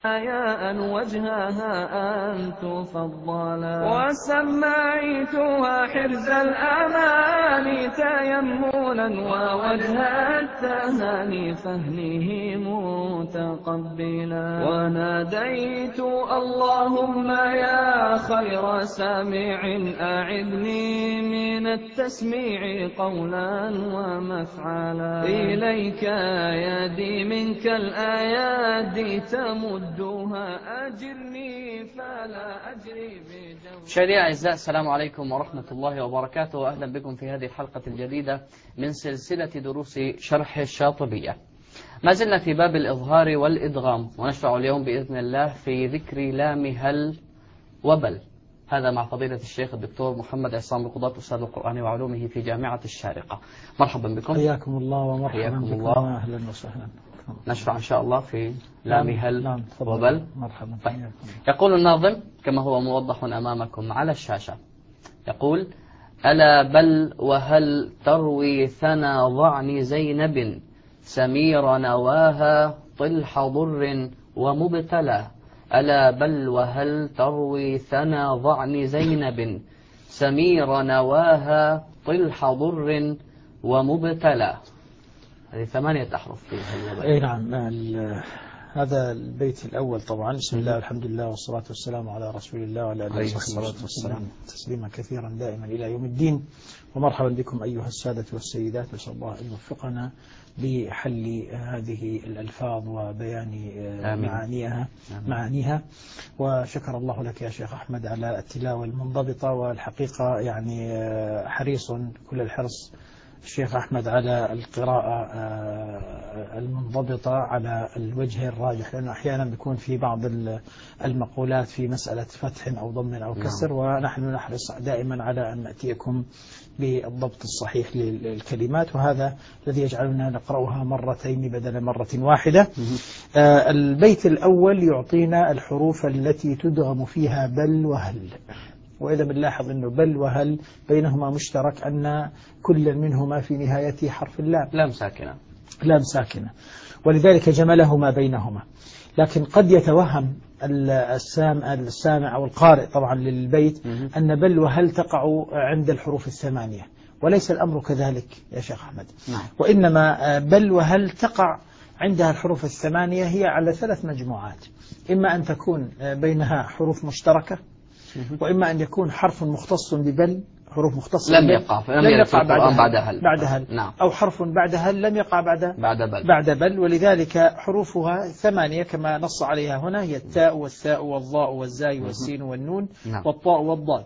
ياء وجهها أن تفضلا، وسميتها حرز الأمان تيمنا ووجه التهاني فهنه متقبلا، وناديت اللهم يا خير سامع أعذني من التسميع قولا ومفعلا، إليك يدي منك الآيات تمد أجرني فلا أجري مشاهدينا الأعزاء، السلام عليكم ورحمة الله وبركاته، وأهلا بكم في هذه الحلقة الجديدة من سلسلة دروس شرح الشاطبية. ما زلنا في باب الإظهار والإدغام، ونشرع اليوم بإذن الله في ذكر لام هل وبل. هذا مع فضيلة الشيخ الدكتور محمد عصام القضاة أستاذ القرآن وعلومه في جامعة الشارقة. مرحبا بكم. حياكم الله ومرحبا بكم وأهلا وسهلا. نشرع إن شاء الله في لام هل وبل. مرحبا. طيب. يقول الناظم كما هو موضح أمامكم على الشاشة، يقول: ألا بل وهل تروي ثنا ضعن زينب سمير نواها طلح ضر ومبتلى. ألا بل وهل تروي ثنا ضعن زينب سمير نواها طلح ضر ومبتلى. هذه 8 أحرف في هذا. أي نعم. هذا البيت الأول طبعا. بسم الله والحمد لله والصلاة والسلام على رسول الله وعلى آله وصحبه وسلم تسليما كثيرا دائما إلى يوم الدين. ومرحبا بكم أيها السادة والسيدات، نسأل الله أن يوفقنا بحل هذه الألفاظ وبيان معانيها. وشكر الله لك يا شيخ أحمد على التلاوة المنضبطة، والحقيقة يعني حريص كل الحرص الشيخ أحمد على القراءة المنضبطة على الوجه الراجح، لأنه أحيانا بيكون في بعض المقولات في مسألة فتح أو ضم أو كسر، ونحن نحرص دائما على أن نأتيكم بالضبط الصحيح للكلمات، وهذا الذي يجعلنا نقرأها مرتين بدل مرة واحدة. البيت الأول يعطينا الحروف التي تدغم فيها بل وهل، وإذا بنلاحظ أنه بل وهل بينهما مشترك أن كل منهما في نهايته حرف اللام، لام ساكنة، ولذلك جملهما بينهما. لكن قد يتوهم السامع أو القارئ طبعا للبيت أن بل وهل تقع عند الحروف 8، وليس الأمر كذلك يا شيخ أحمد. وإنما بل وهل تقع عندها الحروف 8 هي على 3 مجموعات، إما أن تكون بينها حروف مشتركة، وإما أن يكون حرف مختص ببل، حروف مختصة لم يقع بعد هل. نعم. أو حرف بعد هل لم يقع بعد بل. ولذلك حروفها 8 كما نص عليها هنا، هي التاء والثاء والضاء والزاي والسين والنون والطاء والضاد.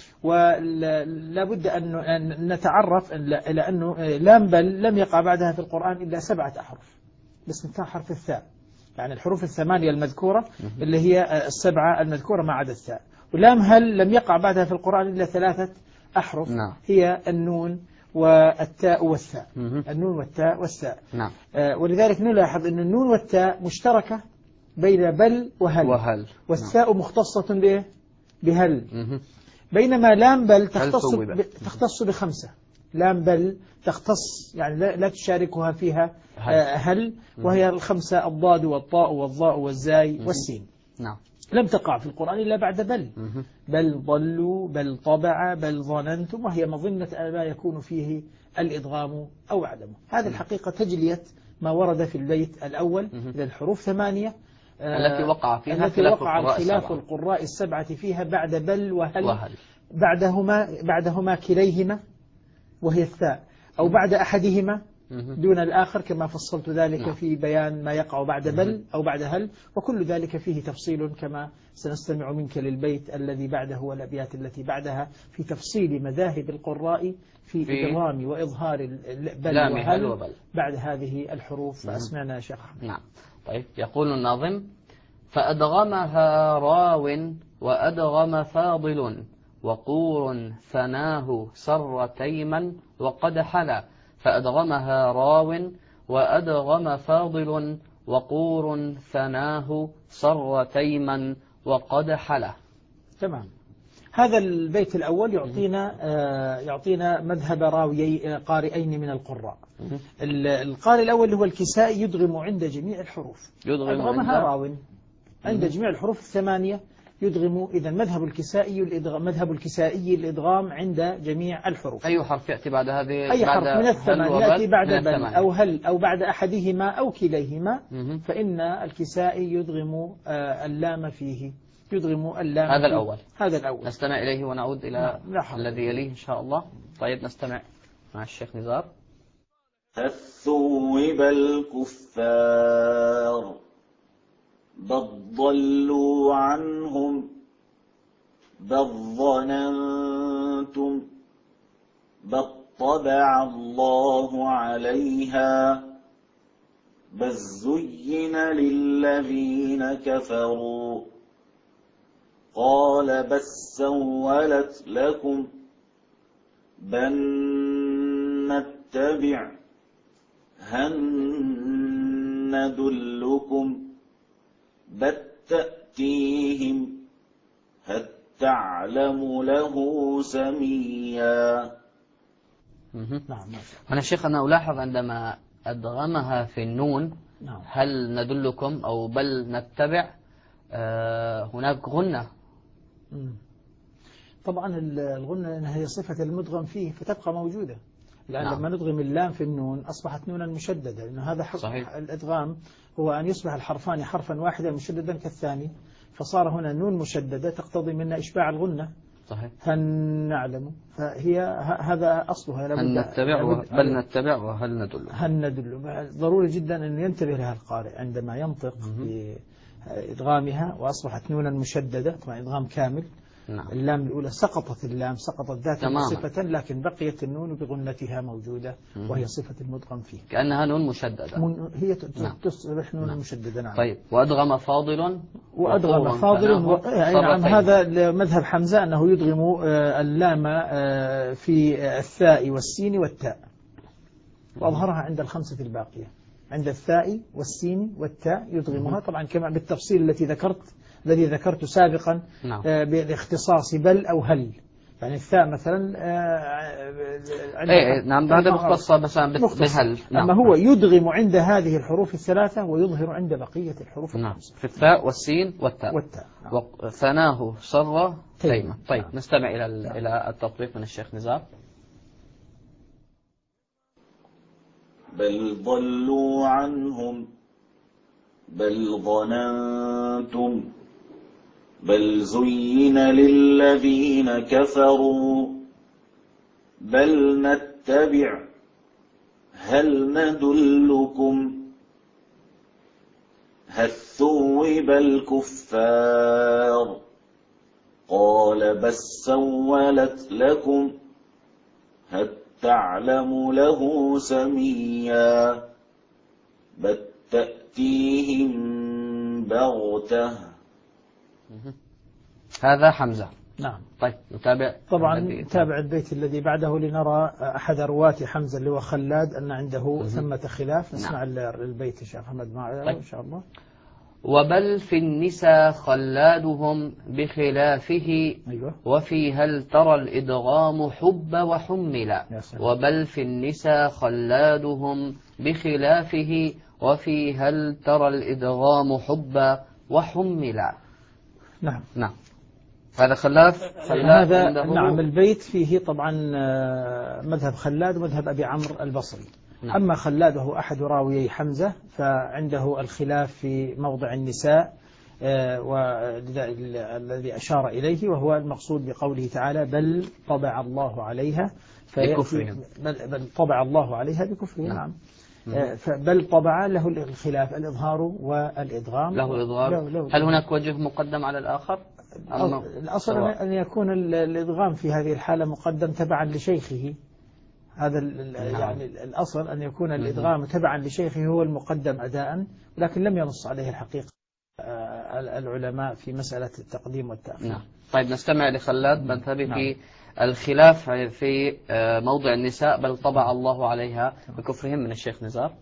ولا بد أن نتعرف إلى أنه لام بل لم يقع بعدها في القرآن إلا 7 أحرف باستثناء حرف الثاء، يعني الحروف 8 المذكورة اللي هي 7 المذكورة ما عدا الثاء. ولام هل لم يقع بعدها في القرآن إلا 3 أحرف، هي النون والتاء والثاء. النون والتاء والثاء. ولذلك نلاحظ أن النون والتاء مشتركة بين بل وهل. والثاء مختصة بهل. بينما لام بل تختص ب5. لام بل تختص يعني لا تشاركها فيها هل، وهي ال5: الضاد والطاء والضاء والزاي والسين. لم تقع في القرآن إلا بعد بل. بل ضلوا، بل طبع، بل ظننتم، وهي مظنة ما يكون فيه الإدغام أو عدمه. هذه الحقيقة تجلية ما ورد في البيت الأول للحروف 8 التي وقع فيها خلاف القراء 7 فيها بعد بل وهل. بعدهما كليهما وهي الثاء، أو بعد أحدهما دون الآخر، كما فصلت ذلك في بيان ما يقع بعد بل أو بعد هل، وكل ذلك فيه تفصيل كما سنستمع منك للبيت الذي بعده والأبيات التي بعدها في تفصيل مذاهب القراء في إدغام وإظهار بل وهل بعد هذه الحروف. فأسمعنا يا شيخ أحمد. طيب. يقول الناظم: فأدغمها راو وأدغم فاضل وقور ثناه سر تيما وقد حلا. فأدغمها راو وأدغم فاضل وقور ثناه سر تيما وقد حلا. تمام. هذا البيت الأول يعطينا مذهب قارئين من القراء. القارئ الأول هو الكسائي يدغم عند جميع الحروف. أدغمها راو عند جميع الحروف الثمانية يدغم. إذا مذهب الكسائي الإدغام عند جميع الحروف. أي حرف يأتي بعد هذه؟ أي حرف من الثمانية يأتي بعد بل أو هل أو بعد أحدهما أو كليهما، فإن الكسائي يدغم اللام فيه، يدغم اللام. هذا الأول. نستمع إليه ونعود إلى الذي يليه إن شاء الله. طيب نستمع مع الشيخ نزار. الثوب الكفار بل ضلوا عنهم بل ظننتم بل طبع الله عليها بل زين للذين كفروا قال بل سولت لكم بل نتبع هل ندلكم بل تأتيهم هل تعلم له سميا. هنا الشيخ أنا ألاحظ عندما أدغمها في النون هل ندلكم أو بل نتبع هناك غنة. طبعا الغنة هي صفة المدغم فيه فتبقى موجودة، لأن لما ندغم اللام في النون أصبحت نونا مشددة، لأن هذا حق الإدغام هو أن يصبح الحرفان حرفا واحدا مشددا كالثاني، فصار هنا نون مشددة تقتضي منا إشباع الغنة. صحيح. هل نعلم، فهي هذا أصلها. هل نتبع بل نتبع وهل ندل. هل ندل ضروري جدا أن ينتبه لها القارئ عندما ينطق بإدغامها، وأصبحت نونا مشددة طبعا إدغام كامل. اللام الأولى سقطت، اللام سقطت ذاتا وصفة، لكن بقيت النون بغنتها موجودة وهي صفة المدغم فيه كأنها نون مشددة. هي تصبح نون مشددة. نعم. طيب وأدغم فاضل نعم. هذا مذهب حمزة أنه يدغم اللام في الثاء والسين والتاء، وأظهرها عند الخمسة الباقية، عند الثاء والسين والتاء يدغمها طبعا كما بالتفصيل الذي ذكرت سابقا. بالاختصاص بل أو هل، يعني الثاء مثلا نعم هذا مختصة بس بهل. أما هو يدغم عند هذه الحروف الثلاثة ويظهر عند بقية الحروف الخمسة. في الثاء والسين والتاء. ثناه صر تيمة. طيب نستمع إلى التطبيق من الشيخ نزار. بل ضلوا عنهم بل ظننتم بل زين للذين كفروا بل نتبع هل ندلكم هل ثوب الكفار قال بل سولت لكم هل تعلم له سميا بل تأتيهم بغتة. هذا حمزة. نعم. طيب نتابع. طبعا نتابع البيت الذي بعده لنرى أحد رواة حمزة اللي هو خلاد أن عنده ثمة خلاف. نسمع البيت يا شيخ محمد معنا إن شاء الله. وبل في النساء خلادهم بخلافه. أيوة. وفي هل ترى الإدغام حب وحملا. وبل في النساء خلادهم بخلافه وفي هل ترى الإدغام حب وحملا. نعم. هذا خلاف هذا. نعم البيت فيه طبعا مذهب خلاد ومذهب أبي عمرو البصري. أما خلاد وهو أحد راويي حمزة فعنده الخلاف في موضع النساء والذي أشار إليه، وهو المقصود بقوله تعالى بل طبع الله عليها بل طبع الله عليها بكفرهم. نعم. بل طبع له الخلاف الإظهار والإدغام له إظهار. هل هناك وجه مقدم على الآخر؟ الأصل أن يكون الإدغام في هذه الحالة مقدم تبعا لشيخه. هذا يعني الأصل أن يكون الإدغام تبعا لشيخه هو المقدم أداء، لكن لم ينص عليه الحقيقة العلماء في مسألة التقديم والتأخير. نعم. طيب نستمع لخلاد بنتبه في الخلاف في موضع النساء بل طبع الله عليها بكفرهم من الشيخ نزار.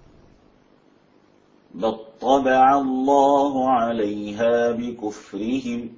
بل طبع الله عليها بكفرهم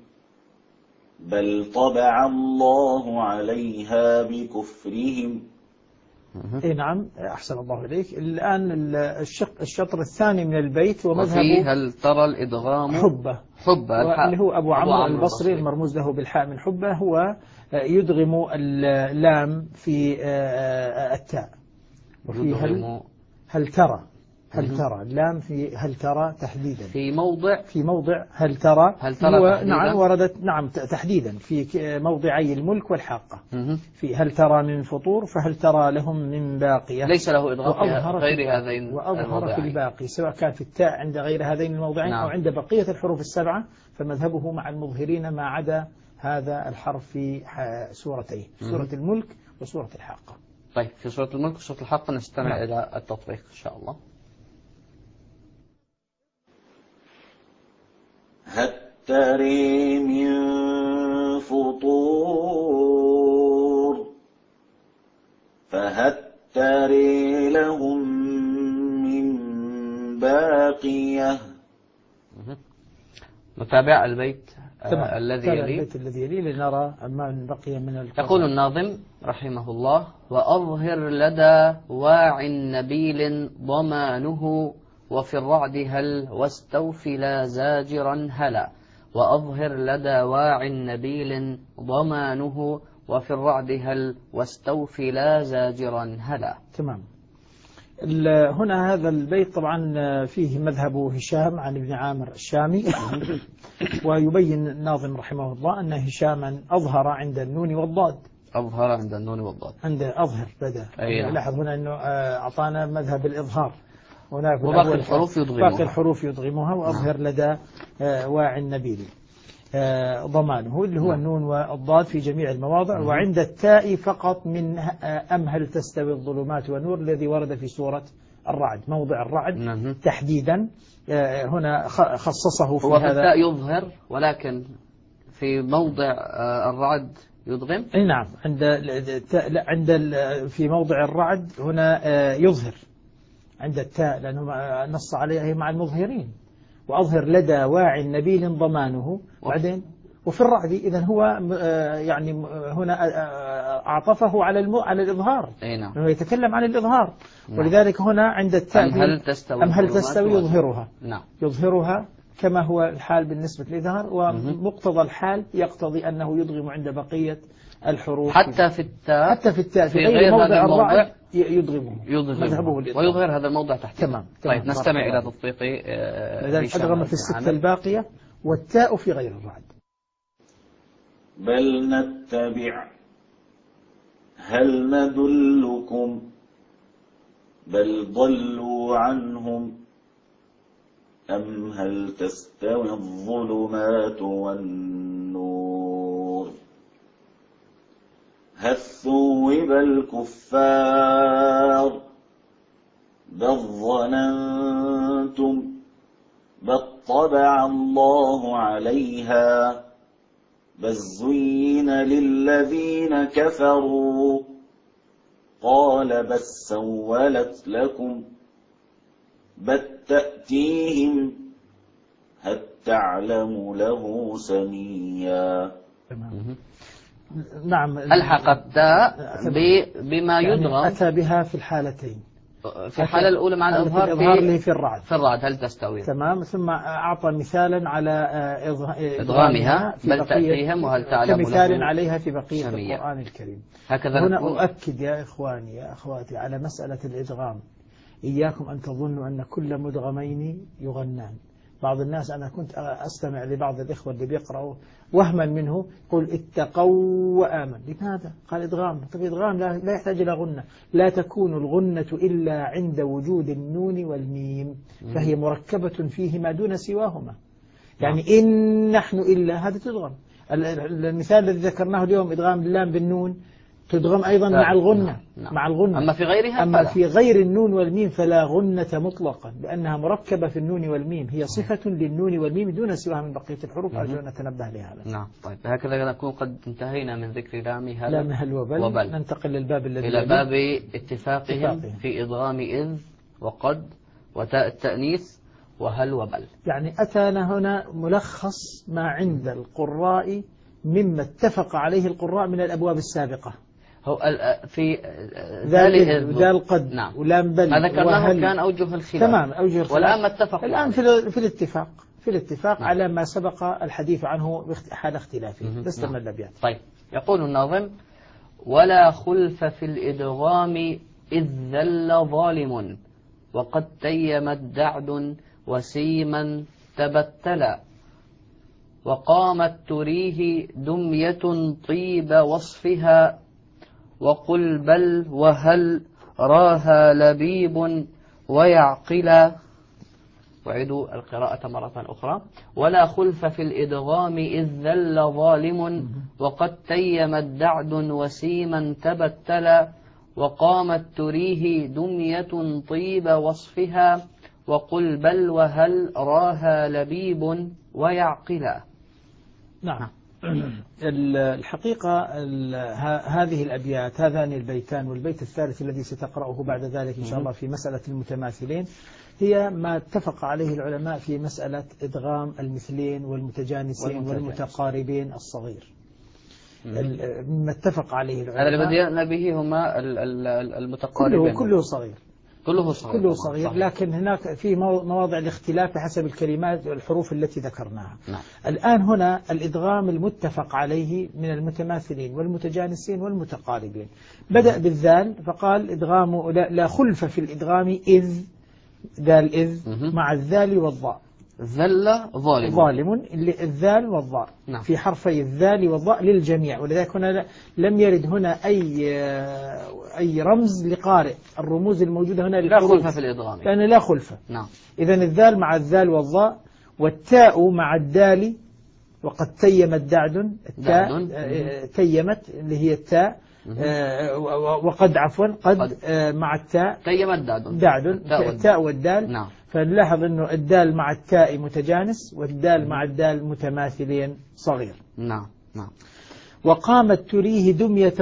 بل طبع الله عليها بكفرهم اي نعم أحسن الله إليك. الآن الشطر الثاني من البيت ومذهب وفيه هل ترى الإدغام حبة اللي هو أبو عمرو البصري المرموز له بالحاء من حبة، هو يدغم اللام في التاء. وفي هل ترى اللام في هل ترى تحديدا في موضع هل ترى نعم وردت نعم تحديدا في موضعي الملك والحاقة. في هل ترى من فطور فهل ترى لهم من باقية، ليس له إدغام غير هذين وأظهر في الباقي سواء كان في التاء عند غير هذين الموضعين أو عند بقية الحروف السبعة، فمذهبه مع المظهرين ما عدا هذا الحرف في سورتين، سورة الملك وسورة الحاقة. طيب في سورة الملك وسورة الحاقة نستمع إلى التطبيق إن شاء الله. هل تري من فطور فهل تري لهم من باقية. نتابع البيت البيت الذي يليه لنرى ما بقي من القرآن. يقول الناظم رحمه الله: وأظهر لدى واع نبيل ضمانه وفي الرعد هل واستوفي لا زاجرا هلا. وأظهر لدى واع نبيل ضمانه وفي الرعد هل واستوفي لا زاجرا هلا. تمام. هنا هذا البيت طبعا فيه مذهب هشام عن ابن عامر الشامي ويبين الناظم رحمه الله أن هشاما أظهر عند النون والضاد. أظهر عند النون والضاد عند أظهر بدأ. لاحظ هنا أنه أعطانا مذهب الإظهار. هناك وباقي الحروف يضغمها وأظهر لدى واع النبيل ضمانه اللي هو النون والضاد في جميع المواضع. وعند التاء فقط من أم هل تستوي الظلمات والنور الذي ورد في سورة الرعد، موضع الرعد تحديدا هنا خصصه في هذا. التاء يظهر ولكن في موضع الرعد يضغم. نعم عند في موضع الرعد هنا يظهر عند التاء لأنه نص عليه مع المظهرين. وأظهر لدى واع نبيل ضمانه بعدين وفي الرعد. إذن هو يعني هنا أعطفه على الإظهار. نعم. لأنه يتكلم عن الإظهار. ولذلك هنا عند التاء أم هل تستوي يظهرها. نعم. يظهرها كما هو الحال بالنسبة للإظهار، ومقتضى الحال يقتضي أنه يضغم عند بقية الحروف حتى في التاء في غير موضع الرعد يضغمه مذهبه ويظهر هذا الموضع تحت. تمام. طيب نستمع إلى تطبيق أدغم في الستة الباقية والتاء في غير الرعد. بل نتبع هل ندلكم بل ضلوا عنهم أم هل تستوي الظلمات والنور. هل ثوب الكفار بل ظننتم بل طبع الله عليها بل زين للذين كفروا قال بل سولت لكم بل تأتيهم هل تعلم له سميا. نعم. ألحق التاء بما يدغم يعني أتى بها في الحالتين. في الحالة الأولى مع الإظهار اللي في الرعد. هل تستوي. تمام. ثم أعطى مثالا على إدغامها بل تأتيهم وهل تعلم كمثال عليها في بقية القرآن الكريم. هنا أؤكد يا إخواني يا أخواتي على مسألة الإدغام. إياكم أن تظنوا أن كل مدغمين يغنان. بعض الناس أنا كنت أستمع لبعض الإخوة اللي بيقرأوا وهما منه يقول اتقوا وآمن. لماذا؟ قال إدغام. طيب إدغام لا يحتاج إلى غنة. لا تكون الغنة إلا عند وجود النون والميم فهي مركبة فيهما دون سواهما. يعني إن نحن إلا هذا تدغم. المثال الذي ذكرناه اليوم إدغام اللام بالنون تدغم أيضا مع الغنة. مع الغنة. أما في غيرها أما في غير النون والميم فلا غنة مطلقا لأنها مركبة في النون والميم. هي صفة للنون والميم دون سواها من بقية الحروف. أرجو أن نتنبه لهذا. نعم. طيب هكذا نكون قد انتهينا من ذكر لام هل وبل. ننتقل للباب الذي إلى باب اتفاقهم في إدغام إذ وقد وتاء التأنيث وهل وبل. يعني أتانا هنا ملخص ما عند القراء مما اتفق عليه القراء من الأبواب السابقة. هو في ذال قد نعم. ولام بل ما ذكرناه كان أوجه الخلاف. تمام، أوجه الخلاف. والآن ما اتفق الآن في الاتفاق نعم. على ما سبق الحديث عنه حال اختلافه. نستمر الأبيات. طيب، يقول الناظم: ولا خلف في الإدغام إذ ذل ظالم، وقد تيمت دعد وسيما تبتلا، وقامت تريه دمية طيب وصفها، وقل بل وهل راها لبيب ويعقلا. وعدوا القراءة مرة أخرى: ولا خلف في الإدغام إذ ذل ظالم، وقد تيمت دعد وسيما تبتلا، وقامت تريه دمية طيب وصفها، وقل بل وهل راها لبيب ويعقلا. نعم. الحقيقة هذه الأبيات، هذان البيتان والبيت الثالث الذي ستقرأه بعد ذلك إن شاء الله في مسألة المتماثلين، هي ما اتفق عليه العلماء في مسألة إدغام المثلين والمتجانسين والمتقاربين الصغير. ما اتفق عليه العلماء. هذا الذي بدأنا به هما المتقاربين. كله صغير. كله صغير. صحيح. لكن هناك في مواضع الاختلاف بحسب الكلمات والحروف التي ذكرناها. نعم. الآن هنا الإدغام المتفق عليه من المتماثلين والمتجانسين والمتقاربين. بدأ بالذال فقال إدغام لا خلف في الإدغام إذ مع الذال والضاء. ذل ظالم الذال والضاء. نعم. في حرفي الذال والضاء للجميع، ولذلك هنا لم يرد هنا أي رمز لقارئ. الرموز الموجودة هنا لا خلفة في الإدغام، لأن لا خلفة. نعم. إذن الذال مع الذال والضاء، والتاء مع الدال، وقد تيمت دعد. التاء تيمت اللي هي التاء، وقد قد مع التاء تيمت دعد التاء والدال. نعم. فنلاحظ أنه الدال مع التاء متجانس، والدال مع الدال متماثلين صغير. نعم. وقامت تريه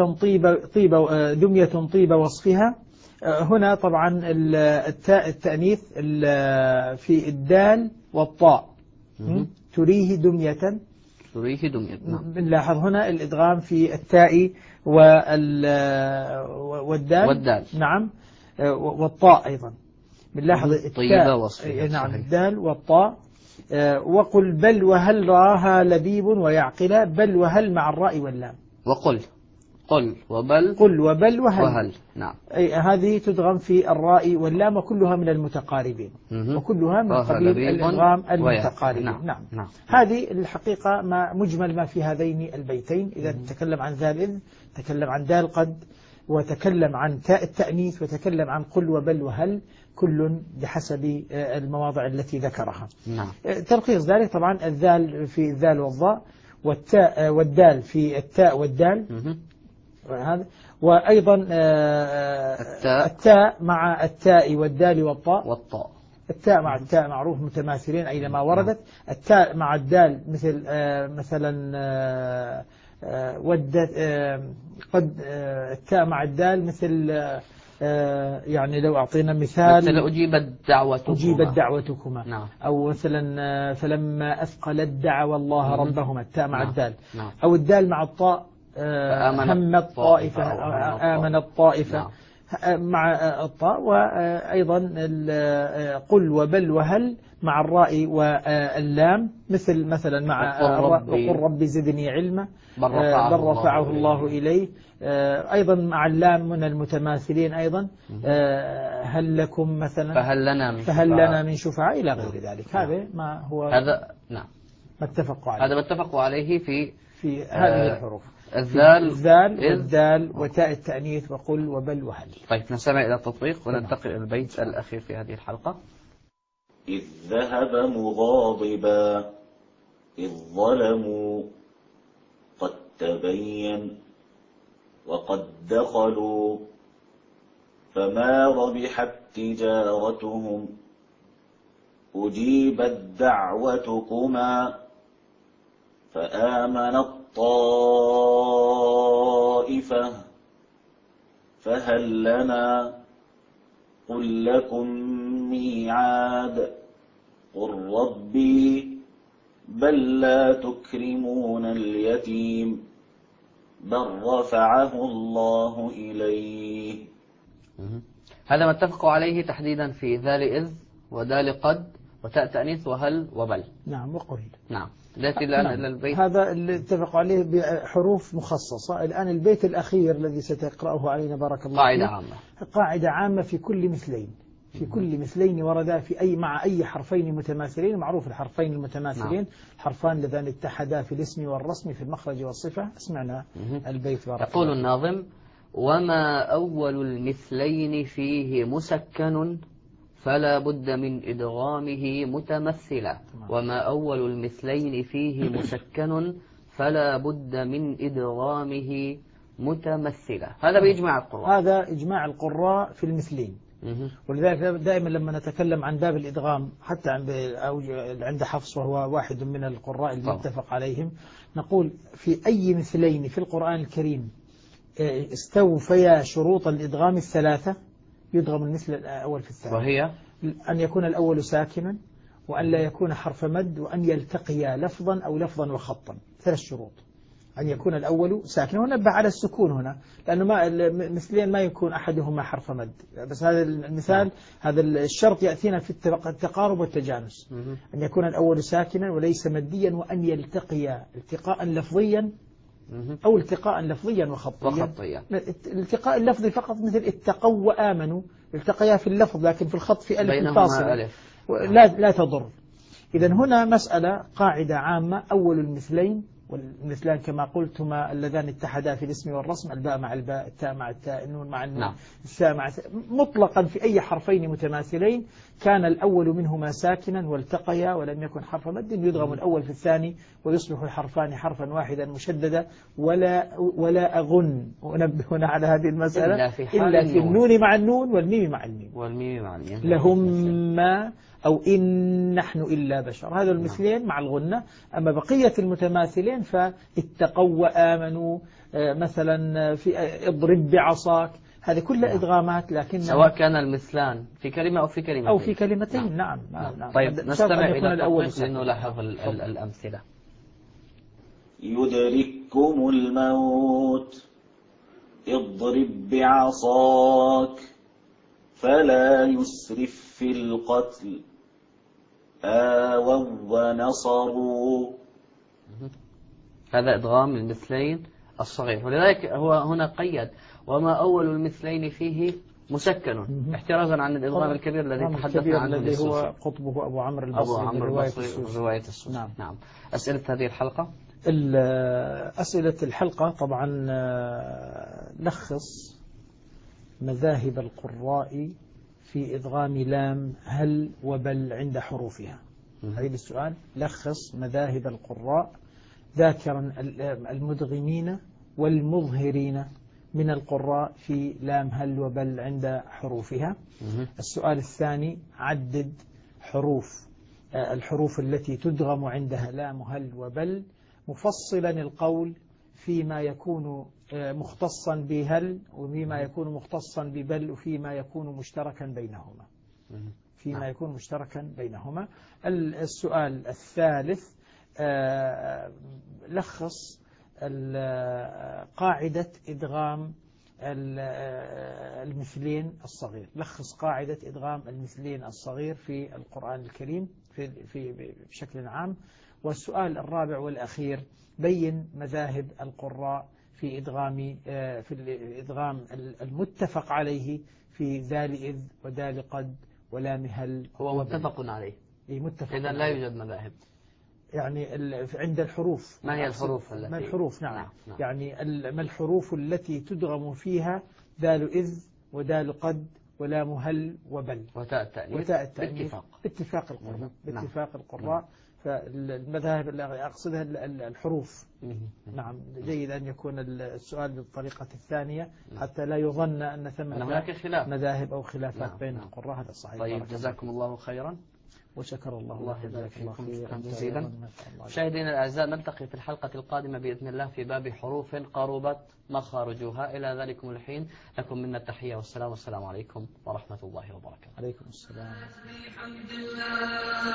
دمية طيب وصفها. هنا طبعا التأنيث في الدال والطاء. تريه دمية. نعم. بنلاحظ هنا الإدغام في التاء والدال. نعم. والطاء أيضا بنلاحظ التاء. نعم. الدال والطاء. وقل بل وهل راها لبيب ويعقلا. بل وهل مع الراء واللام. قل وبل وهل. نعم. هذه تدغم في الراء واللام، وكلها من المتقاربين، وكلها من قبيل الإدغام المتقاربين. نعم. هذه الحقيقة ما مجمل ما في هذين البيتين. إذا تكلم عن ذال إذ، تكلم عن دال قد، وتكلم عن تاء التأنيث، وتكلم عن قل وبل وهل، كل بحسب المواضع التي ذكرها. نعم. تلخيص ذلك طبعا الذال في الذال والضاء، والتاء والدال في التاء والدال. هذا. وأيضا التاء مع التاء والدال والطاء. التاء مع التاء معروف متماثلين أينما وردت. التاء مع الدال مثل مثلا قد التاء مع الدال مثل يعني لو أعطينا مثال أجيبت دعوتكما. نعم. أو مثلا فلما أثقلت دعوى الله ربهما. التاء مع الدال. نعم. أو الدال مع الطاء همت طائفة آمنت طائفة. نعم. مع الطاء. وأيضا قل وبل وهل مع الراء واللام مثلا مع وقل ربي زدني علما بل رفعه الله إليه. أيضا مع اللام من المتماثلين أيضا. هل لكم مثلا فهل لنا من شفعاء إلى غير ذلك. هذا ما هو نعم ما اتفقوا عليه. هذا ما اتفقوا عليه في هذه الحروف. الذال والدال وتاء التأنيث وقل وبل وهل. طيب، نستمع إلى التطبيق وننتقل إلى البيت الأخير في هذه الحلقة. إذ ذهب مغاضبا إذ ظلموا قد تبين وقد دخلوا فما ربحت تجارتهم أجيبت دعوتكما فآمنت طائفة فهل لنا قل لكم ميعاد قل ربي بل لا تكرمون اليتيم بل رفعه الله إليه. هذا ما اتفقوا عليه تحديدا في ذال إذ ودال قد وتاء تأنيث وهل وبل. نعم وقل. نعم. التي الآن إلى البيت هذا اللي اتفقوا عليه بحروف مخصصة. الآن البيت الأخير الذي ستقرأه علينا بارك الله قاعدة عامة. قاعدة عامة في كل مثلين. في كل مثلين وردا في أي مع أي حرفين متماثلين. معروف الحرفين المتماثلين نعم. حرفان اللذان اتحدا في الاسم والرسم في المخرج والصفة. اسمعنا البيت بارك. يقول الناظم: وما أول المثلين فيه مسكن فلا بد من إدغامه متمثلا. وما أول المثلين فيه مسكن فلا بد من إدغامه متمثلا. هذا بإجماع القراء. هذا إجماع القراء في المثلين. ولذلك دائما لما نتكلم عن باب الإدغام حتى عند حفص وهو واحد من القراء المتفق عليهم نقول في أي مثلين في القرآن الكريم استوفيا شروط الإدغام الثلاثة يدغم المثل الأول في الثاني، وهي أن يكون الأول ساكنا وأن لا يكون حرف مد وأن يلتقيا لفظا أو لفظا وخطا. 3 شروط. أن يكون الأول ساكنا ونبه على السكون هنا لأنه مثلين ما يكون أحدهما حرف مد. بس هذا المثال هذا الشرط يأتينا في التقارب والتجانس. أن يكون الأول ساكنا وليس مديا وأن يلتقيا التقاء لفظيا أو التقاء لفظيا وخطيا. الالتقاء اللفظي فقط مثل اتقوا وآمنوا التقيا في اللفظ لكن في الخط في ألف فاصل لا تضر. إذن هنا مسألة قاعدة عامة: أول المثلين والمثلان كما قلتما اللذان اتحدا في الاسم والرسم الباء مع الباء التاء مع التاء النون مع النون الثاء مع مطلقا في أي حرفين متماثلين كان الأول منهما ساكنا والتقيا ولم يكن حرف مد يدغم الأول في الثاني ويصبح الحرفان حرفا واحدا مشددا ولا أغن. ونبه هنا على هذه المسألة إلا في النون مع النون والميم مع الميم لهم ما أو إن نحن إلا بشر. هذا المثلين مع الغنة. أما بقية المتماثلين فاتقوا وآمنوا مثلا في اضرب بعصاك هذه كلها إدغامات لكن سواء كان المثلان في كلمة أو في كلمتين. نعم. طيب نستمع إلى الأول لنلاحظ الأمثلة. يدرككم الموت اضرب بعصاك فلا يسرف في القتل آووا ونصروا. هذا إدغام المثلين الصغير ولذلك هو هنا قيد وما أول المثلين فيه مسكن احترازا عن الإدغام الكبير الذي تحدثنا عنه الذي هو قطبه أبو عمرو البصري رواية الصوفي. نعم. أسئلة هذه الحلقة. أسئلة الحلقة طبعا لخص مذاهب القراء في إدغام لام هل وبل عند حروفها. هذا السؤال: لخص مذاهب القراء ذاكرا المدغمين والمظهرين من القراء في لام هل وبل عند حروفها. السؤال الثاني: عدد الحروف التي تدغم عندها لام هل وبل مفصلا القول فيما يكون مختصا بهل وفيما يكون مختصا ببل وفيما يكون مشتركا بينهما. السؤال الثالث: لخص قاعدة إدغام المثلين الصغير. لخص قاعدة إدغام المثلين الصغير في القرآن الكريم بشكل عام. والسؤال الرابع والأخير: بين مذاهب القراء في الإدغام المتفق عليه في ذال إذ ودال قد ولام هل. هو متفق عليه. إذا لا يوجد مذاهب يعني عند الحروف. ما هي الحروف التي؟ ما الحروف؟ نعم. يعني ما الحروف التي تدغم فيها ذال إذ ودال قد ولام هل وبل وتاء التأنيث باتفاق القراء. فالمذاهب اللي أقصدها الحروف. نعم. جيد أن يكون السؤال بالطريقة الثانية حتى لا يظن أن ثمة هناك خلاف مذاهب أو خلافات بين القراء. هذا صحيح. طيب جزاكم الله خيرا. وشكر الله يبارك فيكم. شكرا جزيلا. مشاهدينا الأعزاء، نلتقي في الحلقة القادمة بإذن الله في باب حروف قربت مخارجها. إلى ذلكم الحين لكم منا التحية والسلام عليكم ورحمة الله وبركاته. عليكم السلام. بحمد الله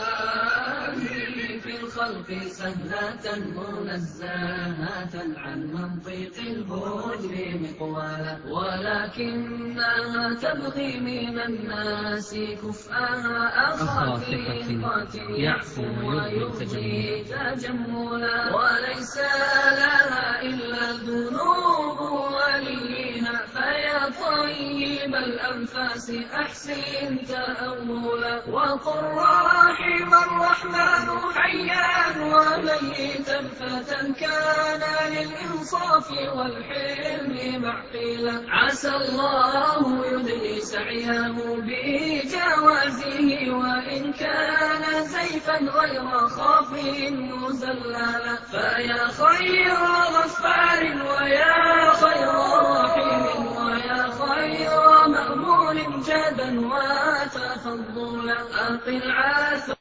في الخلق سهلة منزهة عن منطق الهجر مقوالا، ولكنها تبغي من الناس كفءها أخا ثقة يعفو ويبغي تجملا، وليس لها إلا ذنوب وليها، فيا طيب الأنفاس أحسن تأولا، وقل رحم الرحمن حيا وميتا فتى كان للإنصاف والحلم معقلا، عسى الله يدري سعيه بجوازه، وإن كان زيفا غير خاف مزللا، فيا خير غفار ويا خير رحيم ويا خير مأمول جدا وتفضلا، أقل عثرا